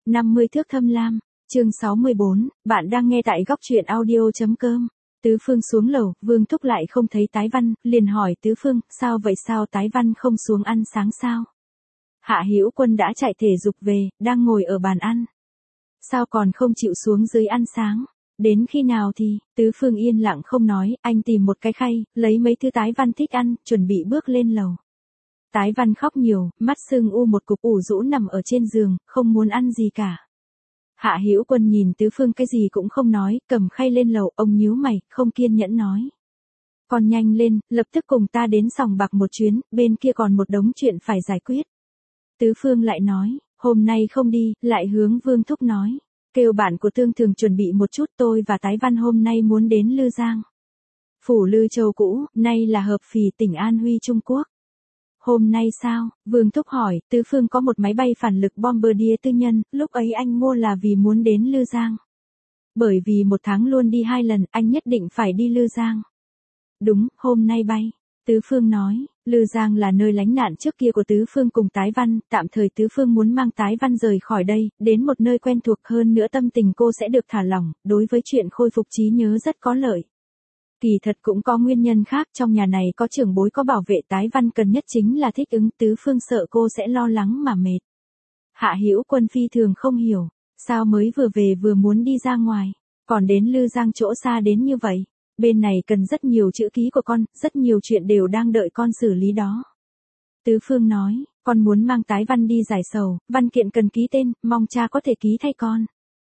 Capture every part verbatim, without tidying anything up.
năm mươi thước thâm lam, chương sáu mươi bốn, bạn đang nghe tại góc truyện audio.com. Tứ Phương xuống lầu, Vương Thúc lại không thấy Tái Văn, liền hỏi Tứ Phương, sao vậy, sao Tái Văn không xuống ăn sáng sao? Hạ Hữu Quân đã chạy thể dục về, đang ngồi ở bàn ăn. Sao còn không chịu xuống dưới ăn sáng? Đến khi nào thì? Tứ Phương yên lặng không nói, anh tìm một cái khay, lấy mấy thứ Tái Văn thích ăn, chuẩn bị bước lên lầu. Tái Văn khóc nhiều, mắt sưng u một cục ủ rũ nằm ở trên giường, không muốn ăn gì cả. Hạ Hữu Quân nhìn Tứ Phương cái gì cũng không nói, cầm khay lên lầu, ông nhíu mày, không kiên nhẫn nói. Con nhanh lên, lập tức cùng ta đến sòng bạc một chuyến, bên kia còn một đống chuyện phải giải quyết. Tứ Phương lại nói, hôm nay không đi, lại hướng Vương Thúc nói. Kêu bạn của Tương Thường chuẩn bị một chút, tôi và Tái Văn hôm nay muốn đến Lư Giang. Phủ Lư Châu cũ, nay là Hợp Phì, tỉnh An Huy, Trung Quốc. Hôm nay sao? Vương Thúc hỏi, Tứ Phương có một máy bay phản lực Bombardier tư nhân, lúc ấy anh mua là vì muốn đến Lư Giang. Bởi vì một tháng luôn đi hai lần, anh nhất định phải đi Lư Giang. Đúng, hôm nay bay. Tứ Phương nói, Lư Giang là nơi lánh nạn trước kia của Tứ Phương cùng Tái Văn, tạm thời Tứ Phương muốn mang Tái Văn rời khỏi đây, đến một nơi quen thuộc hơn nữa, tâm tình cô sẽ được thả lỏng, đối với chuyện khôi phục trí nhớ rất có lợi. Kỳ thật cũng có nguyên nhân khác, trong nhà này có trưởng bối có bảo vệ, Tái Văn cần nhất chính là thích ứng, Tứ Phương sợ cô sẽ lo lắng mà mệt. Hạ Hữu Quân phi thường không hiểu, sao mới vừa về vừa muốn đi ra ngoài, còn đến Lư Giang chỗ xa đến như vậy, bên này cần rất nhiều chữ ký của con, rất nhiều chuyện đều đang đợi con xử lý đó. Tứ Phương nói, con muốn mang Tái Văn đi giải sầu, văn kiện cần ký tên, mong cha có thể ký thay con.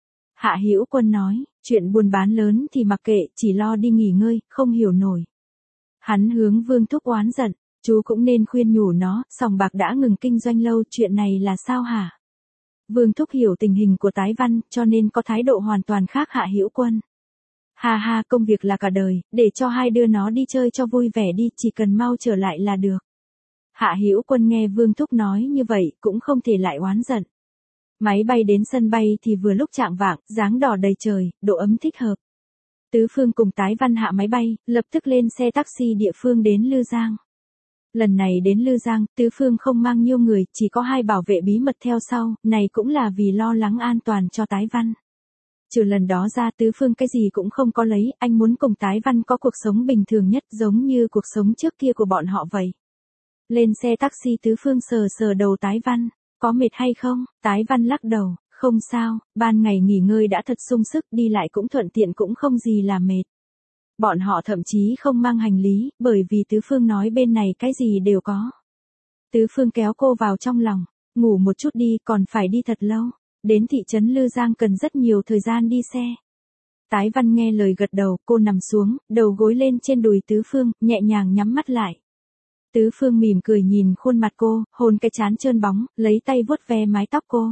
Hạ Hữu Quân nói, chuyện buôn bán lớn thì mặc kệ, chỉ lo đi nghỉ ngơi, không hiểu nổi. Hắn hướng Vương Thúc oán giận, chú cũng nên khuyên nhủ nó, sòng bạc đã ngừng kinh doanh lâu, chuyện này là sao hả? Vương Thúc hiểu tình hình của Tái Văn, cho nên có thái độ hoàn toàn khác Hạ Hữu Quân. Ha ha, công việc là cả đời, để cho hai đứa nó đi chơi cho vui vẻ đi, chỉ cần mau trở lại là được. Hạ Hữu Quân nghe Vương Thúc nói như vậy, cũng không thể lại oán giận. Máy bay đến sân bay thì vừa lúc chạng vạng, dáng đỏ đầy trời, độ ấm thích hợp. Tứ Phương cùng Tái Văn hạ máy bay, lập tức lên xe taxi địa phương đến Lư Giang. Lần này đến Lư Giang, Tứ Phương không mang nhiều người, chỉ có hai bảo vệ bí mật theo sau, này cũng là vì lo lắng an toàn cho Tái Văn. Trừ lần đó ra, Tứ Phương cái gì cũng không có lấy, anh muốn cùng Tái Văn có cuộc sống bình thường nhất, giống như cuộc sống trước kia của bọn họ vậy. Lên xe taxi, Tứ Phương sờ sờ đầu Tái Văn. Có mệt hay không? Tái Văn lắc đầu, không sao, ban ngày nghỉ ngơi đã thật sung sức, đi lại cũng thuận tiện, cũng không gì là mệt. Bọn họ thậm chí không mang hành lý, bởi vì Tứ Phương nói bên này cái gì đều có. Tứ Phương kéo cô vào trong lòng, ngủ một chút đi, còn phải đi thật lâu. Đến thị trấn Lư Giang cần rất nhiều thời gian đi xe. Tái Văn nghe lời gật đầu, cô nằm xuống, đầu gối lên trên đùi Tứ Phương, nhẹ nhàng nhắm mắt lại. Tứ Phương mỉm cười nhìn khuôn mặt cô, hôn cái trán trơn bóng, lấy tay vuốt ve mái tóc cô.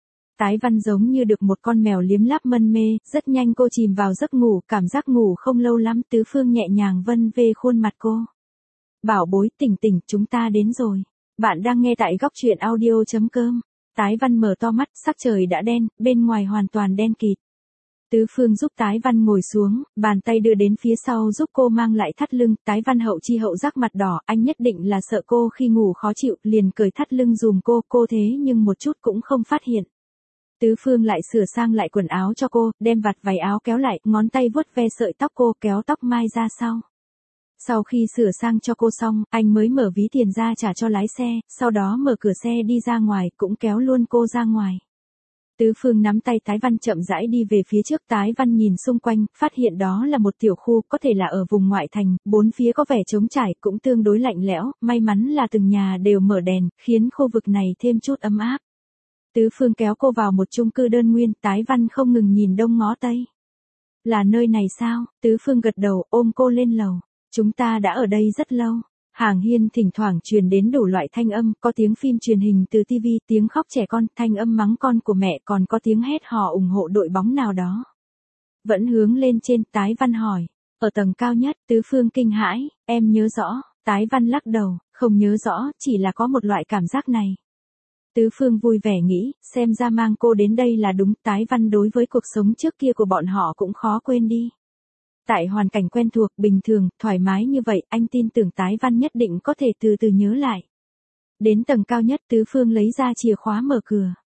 Tái Văn giống như được một con mèo liếm láp mân mê, rất nhanh cô chìm vào giấc ngủ, cảm giác ngủ không lâu lắm, Tứ Phương nhẹ nhàng vân về khuôn mặt cô. Bảo bối, tỉnh tỉnh, chúng ta đến rồi. Bạn đang nghe tại góc truyện audio.com. Tái Văn mở to mắt, sắc trời đã đen, bên ngoài hoàn toàn đen kịt. Tứ Phương giúp Tái Văn ngồi xuống, bàn tay đưa đến phía sau giúp cô mang lại thắt lưng, Tái Văn hậu chi hậu giác mặt đỏ, anh nhất định là sợ cô khi ngủ khó chịu, liền cởi thắt lưng dùm cô, cô thế nhưng một chút cũng không phát hiện. Tứ Phương lại sửa sang lại quần áo cho cô, đem vạt váy áo kéo lại, ngón tay vuốt ve sợi tóc cô, kéo tóc mai ra sau. Sau khi sửa sang cho cô xong, anh mới mở ví tiền ra trả cho lái xe, sau đó mở cửa xe đi ra ngoài, cũng kéo luôn cô ra ngoài. Tứ Phương nắm tay Tái Văn chậm rãi đi về phía trước, Tái Văn nhìn xung quanh, phát hiện đó là một tiểu khu, có thể là ở vùng ngoại thành, bốn phía có vẻ trống trải, cũng tương đối lạnh lẽo, may mắn là từng nhà đều mở đèn, khiến khu vực này thêm chút ấm áp. Tứ Phương kéo cô vào một chung cư đơn nguyên, Tái Văn không ngừng nhìn đông ngó tây. Là nơi này sao? Tứ Phương gật đầu, ôm cô lên lầu. Chúng ta đã ở đây rất lâu. Hàng hiên thỉnh thoảng truyền đến đủ loại thanh âm, có tiếng phim truyền hình từ tivi, tiếng khóc trẻ con, thanh âm mắng con của mẹ, còn có tiếng hét hò ủng hộ đội bóng nào đó. Vẫn hướng lên trên, Tái Văn hỏi. Ở tầng cao nhất, Tứ Phương kinh hãi, em nhớ rõ. Tái Văn lắc đầu, không nhớ rõ, chỉ là có một loại cảm giác này. Tứ Phương vui vẻ nghĩ, xem ra mang cô đến đây là đúng, Tái Văn đối với cuộc sống trước kia của bọn họ cũng khó quên đi. Tại hoàn cảnh quen thuộc, bình thường, thoải mái như vậy, anh tin tưởng Tái Văn nhất định có thể từ từ nhớ lại. Đến tầng cao nhất, Tứ Phương lấy ra chìa khóa mở cửa.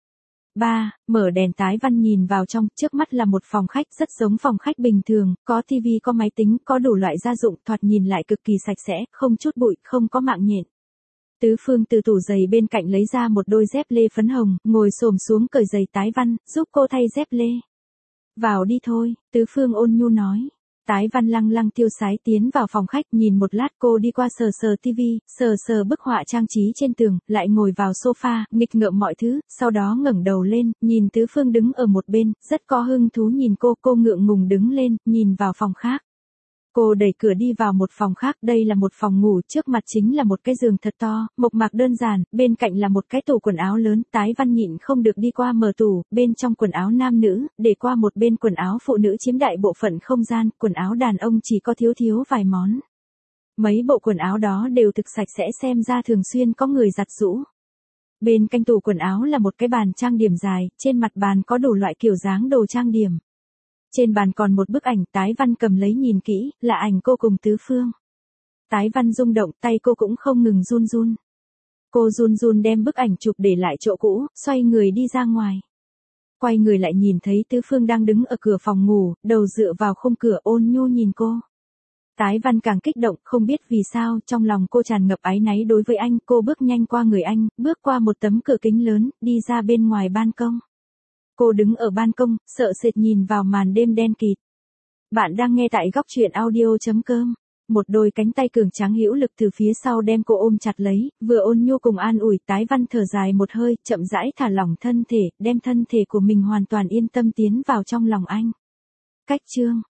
ba. Mở đèn. Tái Văn nhìn vào trong, trước mắt là một phòng khách rất giống phòng khách bình thường, có tivi, có máy tính, có đủ loại gia dụng, thoạt nhìn lại cực kỳ sạch sẽ, không chút bụi, không có mạng nhện. Tứ Phương từ tủ giày bên cạnh lấy ra một đôi dép lê phấn hồng, ngồi xổm xuống cởi giày Tái Văn, giúp cô thay dép lê. Vào đi thôi, Tứ Phương ôn nhu nói. Tái Văn lăng lăng tiêu sái tiến vào phòng khách, nhìn một lát cô đi qua sờ sờ tivi, sờ sờ bức họa trang trí trên tường, lại ngồi vào sofa, nghịch ngợm mọi thứ, sau đó ngẩng đầu lên, nhìn Tứ Phương đứng ở một bên, rất có hứng thú nhìn cô, cô ngượng ngùng đứng lên, nhìn vào phòng khác. Cô đẩy cửa đi vào một phòng khác, đây là một phòng ngủ, trước mặt chính là một cái giường thật to, mộc mạc đơn giản, bên cạnh là một cái tủ quần áo lớn, Tái Văn nhịn không được đi qua mở tủ, bên trong quần áo nam nữ, để qua một bên quần áo phụ nữ chiếm đại bộ phận không gian, quần áo đàn ông chỉ có thiếu thiếu vài món. Mấy bộ quần áo đó đều thực sạch sẽ, xem ra thường xuyên có người giặt giũ. Bên cạnh tủ quần áo là một cái bàn trang điểm dài, trên mặt bàn có đủ loại kiểu dáng đồ trang điểm. Trên bàn còn một bức ảnh, Tái Văn cầm lấy nhìn kỹ, là ảnh cô cùng Tứ Phương. Tái Văn rung động, tay cô cũng không ngừng run run. Cô run run đem bức ảnh chụp để lại chỗ cũ, xoay người đi ra ngoài. Quay người lại nhìn thấy Tứ Phương đang đứng ở cửa phòng ngủ, đầu dựa vào khung cửa ôn nhu nhìn cô. Tái Văn càng kích động, không biết vì sao, trong lòng cô tràn ngập áy náy đối với anh, cô bước nhanh qua người anh, bước qua một tấm cửa kính lớn, đi ra bên ngoài ban công. Cô đứng ở ban công, sợ sệt nhìn vào màn đêm đen kịt. Bạn đang nghe tại góc truyện audio chấm com. Một đôi cánh tay cường tráng hữu lực từ phía sau đem cô ôm chặt lấy, vừa ôn nhu cùng an ủi. Tái Văn thở dài một hơi, chậm rãi thả lỏng thân thể, đem thân thể của mình hoàn toàn yên tâm tiến vào trong lòng anh. Cách chương